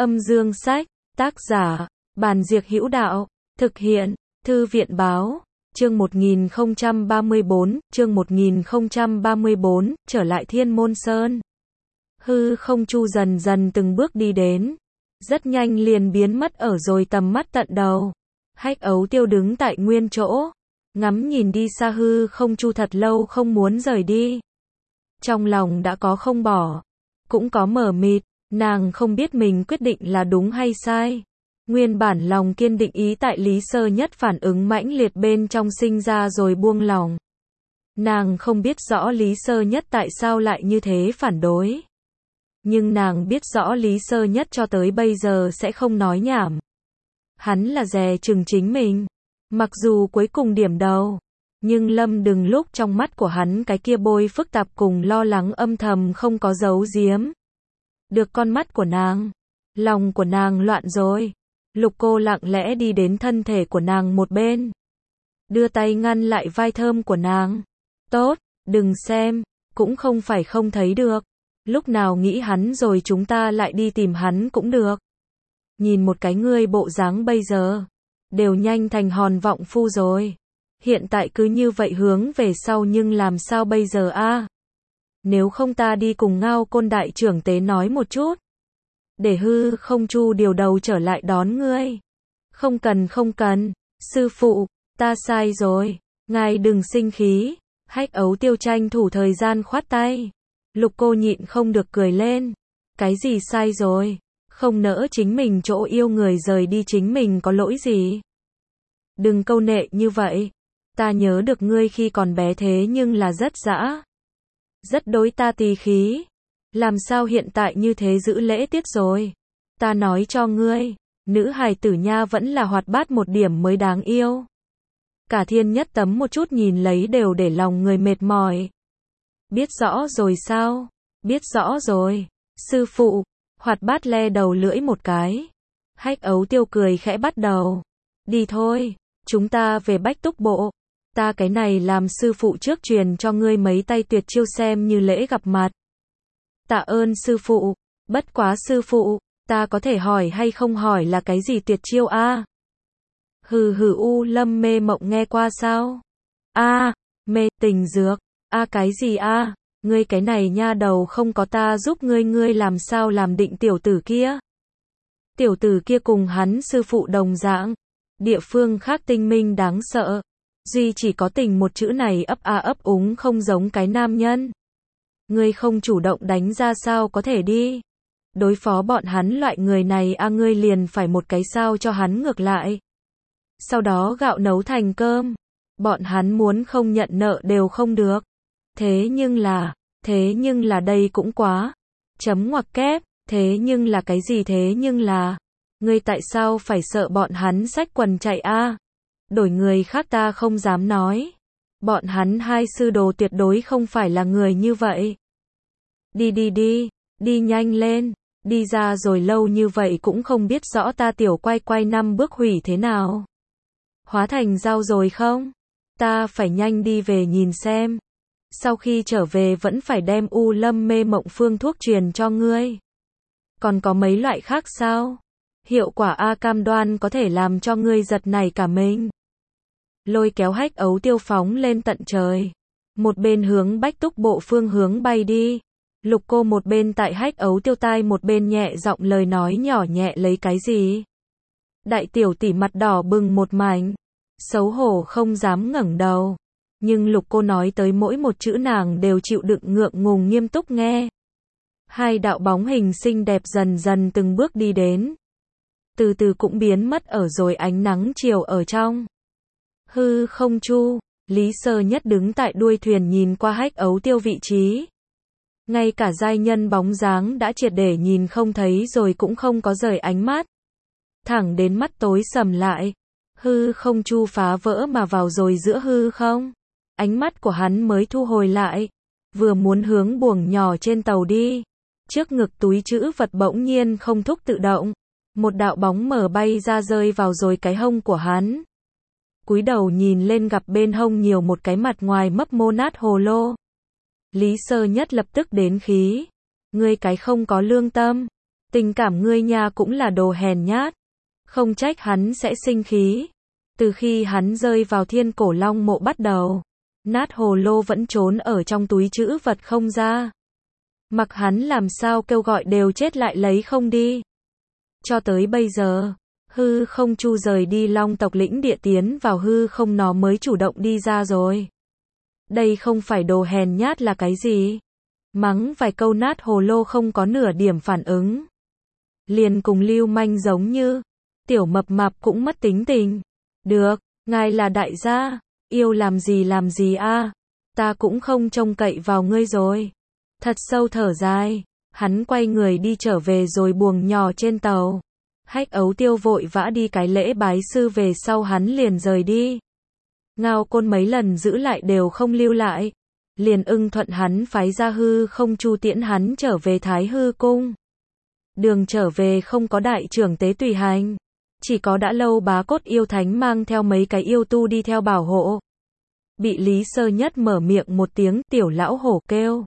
Âm dương sách, tác giả, Bàn Diệc Hữu Đạo, thực hiện, Thư viện báo, chương 1034, trở lại Thiên Môn Sơn. Hư không chu dần dần từng bước đi đến, rất nhanh liền biến mất ở rồi tầm mắt tận đầu. Hách Ấu Tiêu đứng tại nguyên chỗ, ngắm nhìn đi xa hư không chu thật lâu không muốn rời đi. Trong lòng đã có không bỏ, cũng có mờ mịt, nàng không biết mình quyết định là đúng hay sai. Nguyên bản lòng kiên định ý tại Lý Sơ Nhất phản ứng mãnh liệt bên trong sinh ra rồi buông lòng. Nàng không biết rõ Lý Sơ Nhất tại sao lại như thế phản đối. Nhưng nàng biết rõ Lý Sơ Nhất cho tới bây giờ sẽ không nói nhảm. Hắn là dè chừng chính mình. Mặc dù cuối cùng điểm đầu, nhưng Lâm Đừng lúc trong mắt của hắn cái kia bôi phức tạp cùng lo lắng âm thầm không có giấu giếm. Được con mắt của nàng, lòng của nàng loạn rồi. Lục Cô lặng lẽ đi đến thân thể của nàng một bên, đưa tay ngăn lại vai thơm của nàng. Tốt, đừng xem, cũng không phải không thấy được. Lúc nào nghĩ hắn rồi chúng ta lại đi tìm hắn cũng được. Nhìn một cái ngươi bộ dáng bây giờ, đều nhanh thành hòn vọng phu rồi. Hiện tại cứ như vậy hướng về sau nhưng làm sao bây giờ a? Nếu không ta đi cùng Ngao Côn đại trưởng tế nói một chút. Để hư không chu điều đầu trở lại đón ngươi. Không cần, sư phụ, ta sai rồi, ngài đừng sinh khí. Hách Ấu Tiêu tranh thủ thời gian khoát tay. Lục Cô nhịn không được cười lên. Cái gì sai rồi? Không nỡ chính mình chỗ yêu người rời đi chính mình có lỗi gì? Đừng câu nệ như vậy. Ta nhớ được ngươi khi còn bé thế nhưng là rất dã. Rất đối ta tì khí. Làm sao hiện tại như thế giữ lễ tiết rồi? Ta nói cho ngươi, nữ hài tử nha vẫn là hoạt bát một điểm mới đáng yêu. Cả Thiên Nhất Tấm một chút nhìn lấy đều để lòng người mệt mỏi. Biết rõ rồi sao? Biết rõ rồi. Sư phụ, hoạt bát le đầu lưỡi một cái. Hách Ấu Tiêu cười khẽ bắt đầu. Đi thôi, chúng ta về Bách Túc Bộ. Ta cái này làm sư phụ trước truyền cho ngươi mấy tay tuyệt chiêu xem như lễ gặp mặt. Tạ ơn sư phụ, bất quá sư phụ, ta có thể hỏi hay không hỏi là cái gì tuyệt chiêu a? U Lâm mê mộng nghe qua sao? A, mê tình dược, cái gì a? Ngươi cái này nha đầu không có ta giúp ngươi làm sao làm định tiểu tử kia? Tiểu tử kia cùng hắn sư phụ đồng dạng, địa phương khác tinh minh đáng sợ, duy chỉ có tình một chữ này ấp úng không giống cái nam nhân. Ngươi không chủ động đánh ra sao có thể đi. Đối phó bọn hắn loại người này ngươi liền phải một cái sao cho hắn ngược lại. Sau đó gạo nấu thành cơm. Bọn hắn muốn không nhận nợ đều không được. Thế nhưng là đây cũng quá. Chấm ngoặc kép, thế nhưng là cái gì thế nhưng là. Ngươi tại sao phải sợ bọn hắn xách quần chạy a? Đổi người khác ta không dám nói. Bọn hắn hai sư đồ tuyệt đối không phải là người như vậy. Đi nhanh lên, đi ra rồi lâu như vậy cũng không biết rõ ta tiểu quay 5 bước hủy thế nào. Hóa thành dao rồi không? Ta phải nhanh đi về nhìn xem. Sau khi trở về vẫn phải đem U Lâm mê mộng phương thuốc truyền cho ngươi. Còn có mấy loại khác sao? Hiệu quả cam đoan có thể làm cho ngươi giật nảy cả mình. Lôi kéo Hách Ấu Tiêu phóng lên tận trời. Một bên hướng Bách Túc Bộ phương hướng bay đi. Lục Cô một bên tại Hách Ấu Tiêu tai một bên nhẹ giọng lời nói nhỏ nhẹ lấy cái gì. Đại tiểu tỷ mặt đỏ bừng một mảnh, xấu hổ không dám ngẩng đầu. Nhưng Lục Cô nói tới mỗi một chữ nàng đều chịu đựng ngượng ngùng nghiêm túc nghe. Hai đạo bóng hình xinh đẹp dần dần từng bước đi đến. Từ từ cũng biến mất ở rồi ánh nắng chiều ở trong. Hư không chu, Lý Sơ Nhất đứng tại đuôi thuyền nhìn qua Hách Ấu Tiêu vị trí. Ngay cả giai nhân bóng dáng đã triệt để nhìn không thấy rồi cũng không có rời ánh mắt. Thẳng đến mắt tối sầm lại. Hư không chu phá vỡ mà vào rồi giữa hư không. Ánh mắt của hắn mới thu hồi lại. Vừa muốn hướng buồng nhỏ trên tàu đi. Trước ngực túi trữ vật bỗng nhiên không thúc tự động. Một đạo bóng mở bay ra rơi vào rồi cái hông của hắn. Cúi đầu nhìn lên gặp bên hông nhiều một cái mặt ngoài mấp mô nát hồ lô. Lý Sơ Nhất lập tức đến khí. Ngươi cái không có lương tâm. Tình cảm ngươi nha cũng là đồ hèn nhát. Không trách hắn sẽ sinh khí. Từ khi hắn rơi vào Thiên Cổ Long mộ bắt đầu, nát hồ lô vẫn trốn ở trong túi trữ vật không ra. Mặc hắn làm sao kêu gọi đều chết lại lấy không đi. Cho tới bây giờ, hư không chu rời đi Long tộc lĩnh địa tiến vào hư không nó mới chủ động đi ra rồi. Đây không phải đồ hèn nhát là cái gì? Mắng vài câu nát hồ lô không có nửa điểm phản ứng. Liền cùng lưu manh giống như, tiểu mập mạp cũng mất tính tình. Được, ngài là đại gia, yêu làm gì a, ta cũng không trông cậy vào ngươi rồi. Thật sâu thở dài, hắn quay người đi trở về rồi buồng nhỏ trên tàu. Hách Ấu Tiêu vội vã đi cái lễ bái sư về sau hắn liền rời đi. Ngao Côn mấy lần giữ lại đều không lưu lại. Liền ưng thuận hắn phái ra hư không chu tiễn hắn trở về Thái Hư Cung. Đường trở về không có đại trưởng tế tùy hành. Chỉ có đã lâu Bá Cốt yêu thánh mang theo mấy cái yêu tu đi theo bảo hộ. Bị Lý Sơ Nhất mở miệng một tiếng tiểu lão hổ kêu.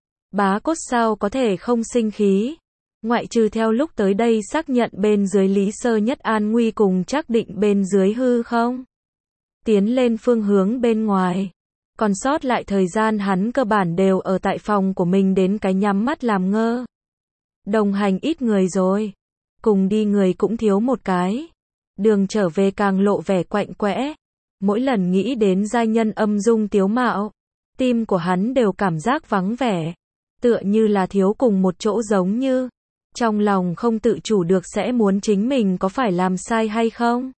Bá Cốt sao có thể không sinh khí. Ngoại trừ theo lúc tới đây xác nhận bên dưới Lý Sơ Nhất an nguy cùng xác định bên dưới hư không. Tiến lên phương hướng bên ngoài. Còn sót lại thời gian hắn cơ bản đều ở tại phòng của mình đến cái nhắm mắt làm ngơ. Đồng hành ít người rồi. Cùng đi người cũng thiếu một cái. Đường trở về càng lộ vẻ quạnh quẽ. Mỗi lần nghĩ đến giai nhân âm dung tiếu mạo, tim của hắn đều cảm giác vắng vẻ. Tựa như là thiếu cùng một chỗ giống như. Trong lòng không tự chủ được sẽ muốn chính mình có phải làm sai hay không.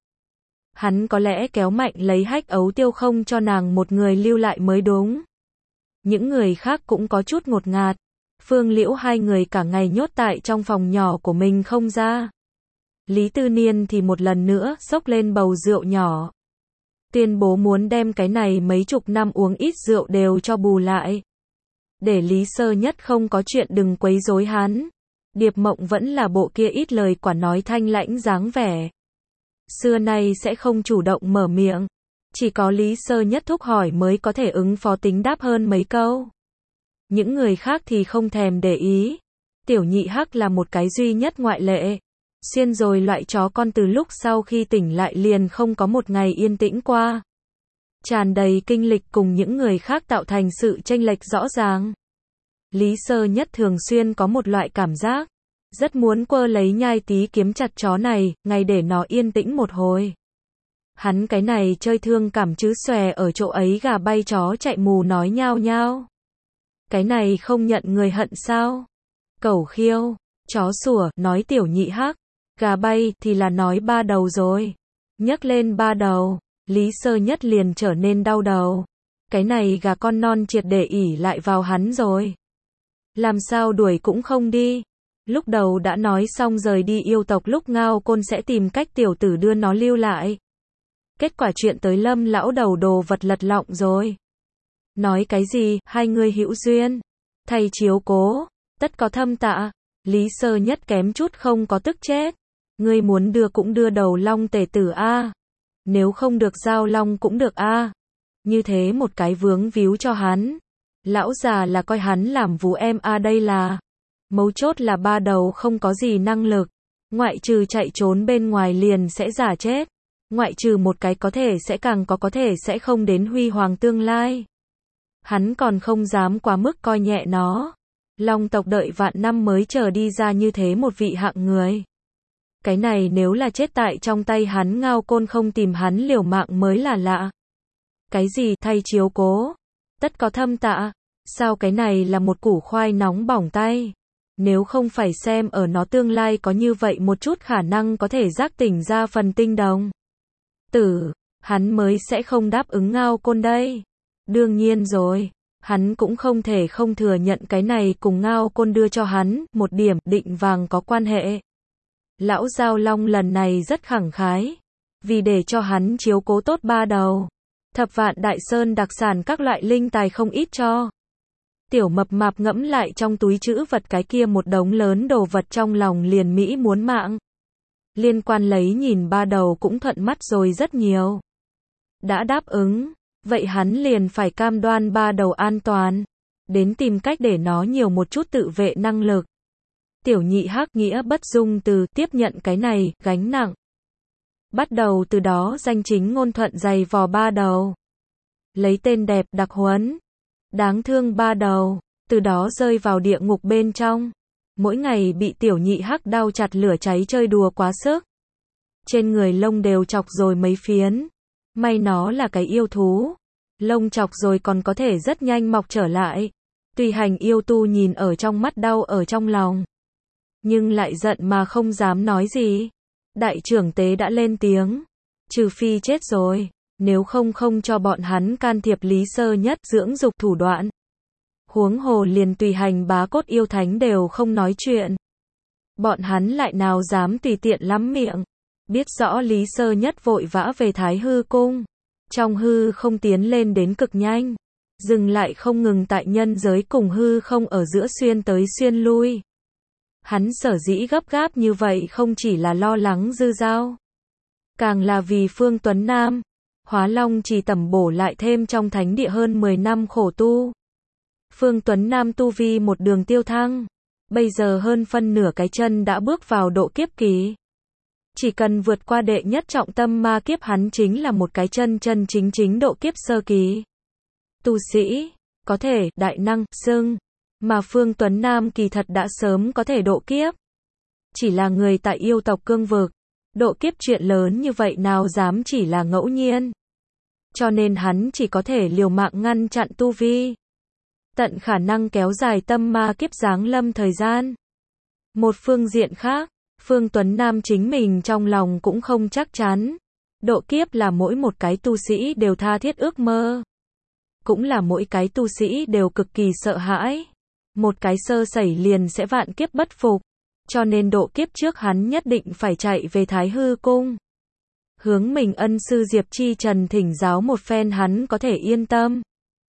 Hắn có lẽ kéo mạnh lấy Hách Ấu Tiêu không cho nàng một người lưu lại mới đúng. Những người khác cũng có chút ngột ngạt. Phương Liễu hai người cả ngày nhốt tại trong phòng nhỏ của mình không ra. Lý Tư Niên thì một lần nữa xốc lên bầu rượu nhỏ. Tuyên bố muốn đem cái này mấy chục năm uống ít rượu đều cho bù lại. Để Lý Sơ Nhất không có chuyện đừng quấy rối hắn. Điệp Mộng vẫn là bộ kia ít lời quả nói thanh lãnh dáng vẻ. Xưa nay sẽ không chủ động mở miệng. Chỉ có Lý Sơ Nhất thúc hỏi mới có thể ứng phó tính đáp hơn mấy câu. Những người khác thì không thèm để ý. Tiểu Nhị Hắc là một cái duy nhất ngoại lệ. Xuyên rồi loại chó con từ lúc sau khi tỉnh lại liền không có một ngày yên tĩnh qua. Tràn đầy kinh lịch cùng những người khác tạo thành sự chênh lệch rõ ràng. Lý Sơ Nhất thường xuyên có một loại cảm giác. Rất muốn quơ lấy nhai tí kiếm chặt chó này, ngay để nó yên tĩnh một hồi. Hắn cái này chơi thương cảm chứ xòe ở chỗ ấy gà bay chó chạy mù nói nhao nhao. Cái này không nhận người hận sao? Cẩu khiêu, chó sủa, nói Tiểu Nhị Hắc. Gà bay thì là nói ba đầu rồi. Nhắc lên ba đầu, Lý Sơ Nhất liền trở nên đau đầu. Cái này gà con non triệt để ỉ lại vào hắn rồi. Làm sao đuổi cũng không đi. Lúc đầu đã nói xong rời đi yêu tộc lúc Ngao Côn sẽ tìm cách tiểu tử đưa nó lưu lại. Kết quả chuyện tới Lâm lão đầu đồ vật lật lọng rồi. Nói cái gì, hai người hữu duyên. Thầy chiếu cố, tất có thâm tạ. Lý Sơ Nhất kém chút không có tức chết. Ngươi muốn đưa cũng đưa đầu long tể tử a. Nếu không được giao long cũng được a. Như thế một cái vướng víu cho hắn. Lão già là coi hắn làm vú em a đây là. Mấu chốt là ba đầu không có gì năng lực. Ngoại trừ chạy trốn bên ngoài liền sẽ giả chết. Ngoại trừ một cái có thể sẽ càng có thể sẽ không đến huy hoàng tương lai. Hắn còn không dám quá mức coi nhẹ nó. Long tộc đợi vạn năm mới chờ đi ra như thế một vị hạng người. Cái này nếu là chết tại trong tay hắn Ngao Côn không tìm hắn liều mạng mới là lạ. Cái gì thay chiếu cố? Tất có thâm tạ. Sao cái này là một củ khoai nóng bỏng tay? Nếu không phải xem ở nó tương lai có như vậy một chút khả năng có thể giác tỉnh ra phần tinh đồng. Hắn mới sẽ không đáp ứng Ngao Côn đây. Đương nhiên rồi, hắn cũng không thể không thừa nhận cái này cùng Ngao Côn đưa cho hắn một điểm định vàng có quan hệ. Lão Giao Long lần này rất khẳng khái, vì để cho hắn chiếu cố tốt ba đầu. Thập Vạn Đại Sơn đặc sản các loại linh tài không ít cho. Tiểu mập mạp ngẫm lại trong túi trữ vật cái kia một đống lớn đồ vật trong lòng liền mỹ muốn mạng. Liên quan lấy nhìn ba đầu cũng thuận mắt rồi rất nhiều. Đã đáp ứng, vậy hắn liền phải cam đoan ba đầu an toàn. Đến tìm cách để nó nhiều một chút tự vệ năng lực. Tiểu nhị Hắc nghĩa bất dung từ tiếp nhận cái này, gánh nặng. Bắt đầu từ đó danh chính ngôn thuận giày vò ba đầu. Lấy tên đẹp đặc huấn. Đáng thương ba đầu, từ đó rơi vào địa ngục bên trong. Mỗi ngày bị tiểu nhị Hắc đau chặt lửa cháy chơi đùa quá sức. Trên người lông đều chọc rồi mấy phiến. May nó là cái yêu thú. Lông chọc rồi còn có thể rất nhanh mọc trở lại. Tùy hành yêu tu nhìn ở trong mắt đau ở trong lòng. Nhưng lại giận mà không dám nói gì. Đại trưởng tế đã lên tiếng. Trừ phi chết rồi. Nếu không không cho bọn hắn can thiệp Lý Sơ Nhất dưỡng dục thủ đoạn. Huống hồ liền tùy hành bá cốt yêu thánh đều không nói chuyện. Bọn hắn lại nào dám tùy tiện lắm miệng. Biết rõ Lý Sơ Nhất vội vã về Thái Hư Cung. Trong hư không tiến lên đến cực nhanh. Dừng lại không ngừng tại nhân giới cùng hư không ở giữa xuyên tới xuyên lui. Hắn sở dĩ gấp gáp như vậy không chỉ là lo lắng Dư Dao. Càng là vì Phương Tuấn Nam. Hóa Long chỉ tẩm bổ lại thêm trong thánh địa hơn 10 năm khổ tu. Phương Tuấn Nam tu vi một đường tiêu thăng. Bây giờ hơn phân nửa cái chân đã bước vào độ kiếp kỳ. Chỉ cần vượt qua đệ nhất trọng tâm ma kiếp hắn chính là một cái chân chân chính chính độ kiếp sơ kỳ. Tu sĩ, có thể, đại năng, xưng. Mà Phương Tuấn Nam kỳ thật đã sớm có thể độ kiếp. Chỉ là người tại yêu tộc cương vực. Độ kiếp chuyện lớn như vậy nào dám chỉ là ngẫu nhiên. Cho nên hắn chỉ có thể liều mạng ngăn chặn tu vi. Tận khả năng kéo dài tâm ma kiếp giáng lâm thời gian. Một phương diện khác, Phương Tuấn Nam chính mình trong lòng cũng không chắc chắn. Độ kiếp là mỗi một cái tu sĩ đều tha thiết ước mơ. Cũng là mỗi cái tu sĩ đều cực kỳ sợ hãi. Một cái sơ sẩy liền sẽ vạn kiếp bất phục. Cho nên độ kiếp trước hắn nhất định phải chạy về Thái Hư Cung. Hướng mình ân sư Diệp Chi Trần thỉnh giáo một phen hắn có thể yên tâm.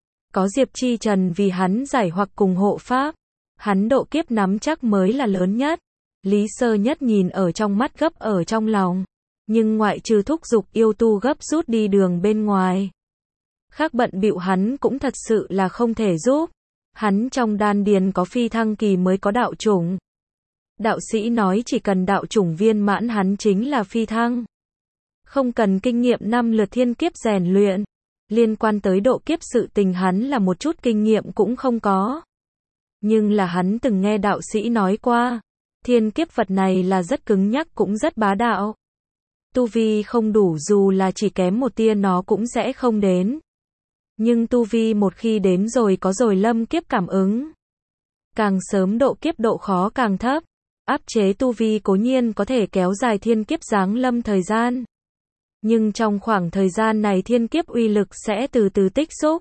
Có Diệp Chi Trần vì hắn giải hoặc cùng hộ pháp. Hắn độ kiếp nắm chắc mới là lớn nhất. Lý Sơ Nhất nhìn ở trong mắt gấp ở trong lòng. Nhưng ngoại trừ thúc giục yêu tu gấp rút đi đường bên ngoài. Khác bận bịu hắn cũng thật sự là không thể giúp. Hắn trong đan điền có phi thăng kỳ mới có đạo chủng. Đạo sĩ nói chỉ cần đạo chủng viên mãn hắn chính là phi thăng. Không cần kinh nghiệm 5 lượt thiên kiếp rèn luyện. Liên quan tới độ kiếp sự tình hắn là một chút kinh nghiệm cũng không có. Nhưng là hắn từng nghe đạo sĩ nói qua. Thiên kiếp vật này là rất cứng nhắc cũng rất bá đạo. Tu vi không đủ dù là chỉ kém một tia nó cũng sẽ không đến. Nhưng tu vi một khi đến rồi có rồi lâm kiếp cảm ứng. Càng sớm độ kiếp độ khó càng thấp. Áp chế tu vi cố nhiên có thể kéo dài thiên kiếp giáng lâm thời gian. Nhưng trong khoảng thời gian này thiên kiếp uy lực sẽ từ từ tích xúc.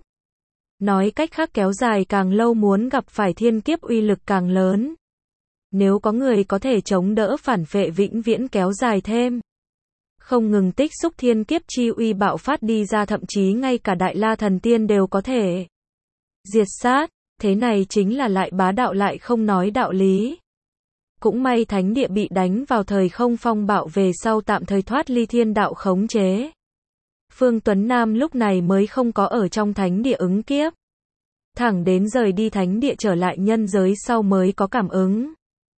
Nói cách khác kéo dài càng lâu muốn gặp phải thiên kiếp uy lực càng lớn. Nếu có người có thể chống đỡ phản phệ vĩnh viễn kéo dài thêm. Không ngừng tích xúc thiên kiếp chi uy bạo phát đi ra thậm chí ngay cả Đại La Thần Tiên đều có thể diệt sát. Thế này chính là lại bá đạo lại không nói đạo lý. Cũng may thánh địa bị đánh vào thời không phong bạo về sau tạm thời thoát ly thiên đạo khống chế. Phương Tuấn Nam lúc này mới không có ở trong thánh địa ứng kiếp. Thẳng đến rời đi thánh địa trở lại nhân giới sau mới có cảm ứng.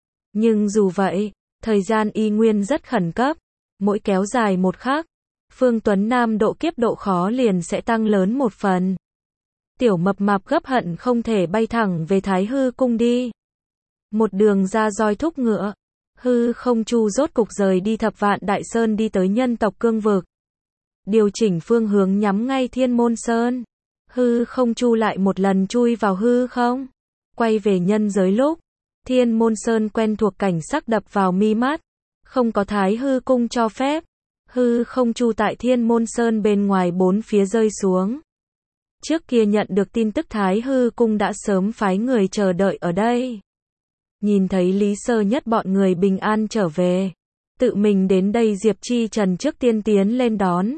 Nhưng dù vậy, thời gian y nguyên rất khẩn cấp. Mỗi kéo dài một khắc, Phương Tuấn Nam độ kiếp độ khó liền sẽ tăng lớn một phần. Tiểu mập mạp gấp hận không thể bay thẳng về Thái Hư Cung đi. Một đường ra roi thúc ngựa, hư không chu rốt cục rời đi Thập Vạn Đại Sơn đi tới nhân tộc cương vực. Điều chỉnh phương hướng nhắm ngay Thiên Môn Sơn. Hư không chu lại một lần chui vào hư không. Quay về nhân giới lúc, Thiên Môn Sơn quen thuộc cảnh sắc đập vào mi mắt. Không có Thái Hư Cung cho phép. Hư không chu tại Thiên Môn Sơn bên ngoài bốn phía rơi xuống. Trước kia nhận được tin tức Thái Hư Cung đã sớm phái người chờ đợi ở đây. Nhìn thấy Lý Sơ Nhất bọn người bình an trở về. Tự mình đến đây Diệp Chi Trần trước tiên tiến lên đón.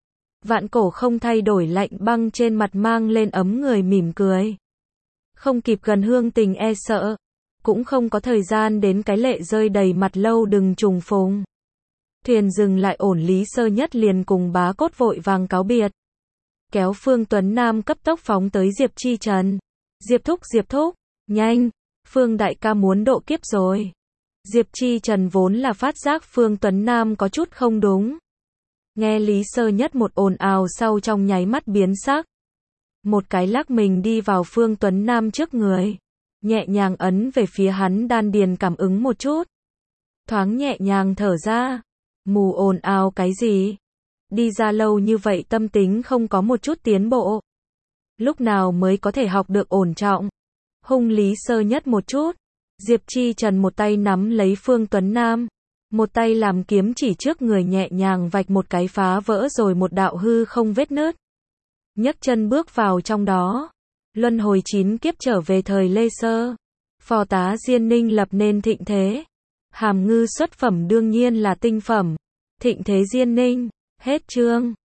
Vạn Cổ không thay đổi lạnh băng trên mặt mang lên ấm người mỉm cười. Không kịp gần Hương Tình e sợ. Cũng không có thời gian đến cái lệ rơi đầy mặt lâu đừng trùng phùng. Thuyền dừng lại ổn Lý Sơ Nhất liền cùng bá cốt vội vàng cáo biệt. Kéo Phương Tuấn Nam cấp tốc phóng tới Diệp Chi Trần. Diệp thúc, nhanh. Phương đại ca muốn độ kiếp rồi. Diệp Chi Trần vốn là phát giác Phương Tuấn Nam có chút không đúng. Nghe Lý Sơ Nhất một ồn ào sau trong nháy mắt biến sắc. Một cái lắc mình đi vào Phương Tuấn Nam trước người. Nhẹ nhàng ấn về phía hắn đan điền cảm ứng một chút. Thoáng nhẹ nhàng thở ra. Mù ồn ào cái gì? Đi ra lâu như vậy tâm tính không có một chút tiến bộ. Lúc nào mới có thể học được ổn trọng? Hung Lý Sơ Nhất một chút. Diệp Chi Trần một tay nắm lấy Phương Tuấn Nam. Một tay làm kiếm chỉ trước người nhẹ nhàng vạch một cái phá vỡ rồi một đạo hư không vết nứt. Nhấc chân bước vào trong đó. Luân hồi 9 kiếp trở về thời Lê Sơ. Phò tá Diên Ninh lập nên thịnh thế. Hàm ngư xuất phẩm đương nhiên là tinh phẩm. Thịnh thế Diên Ninh. Hết chương.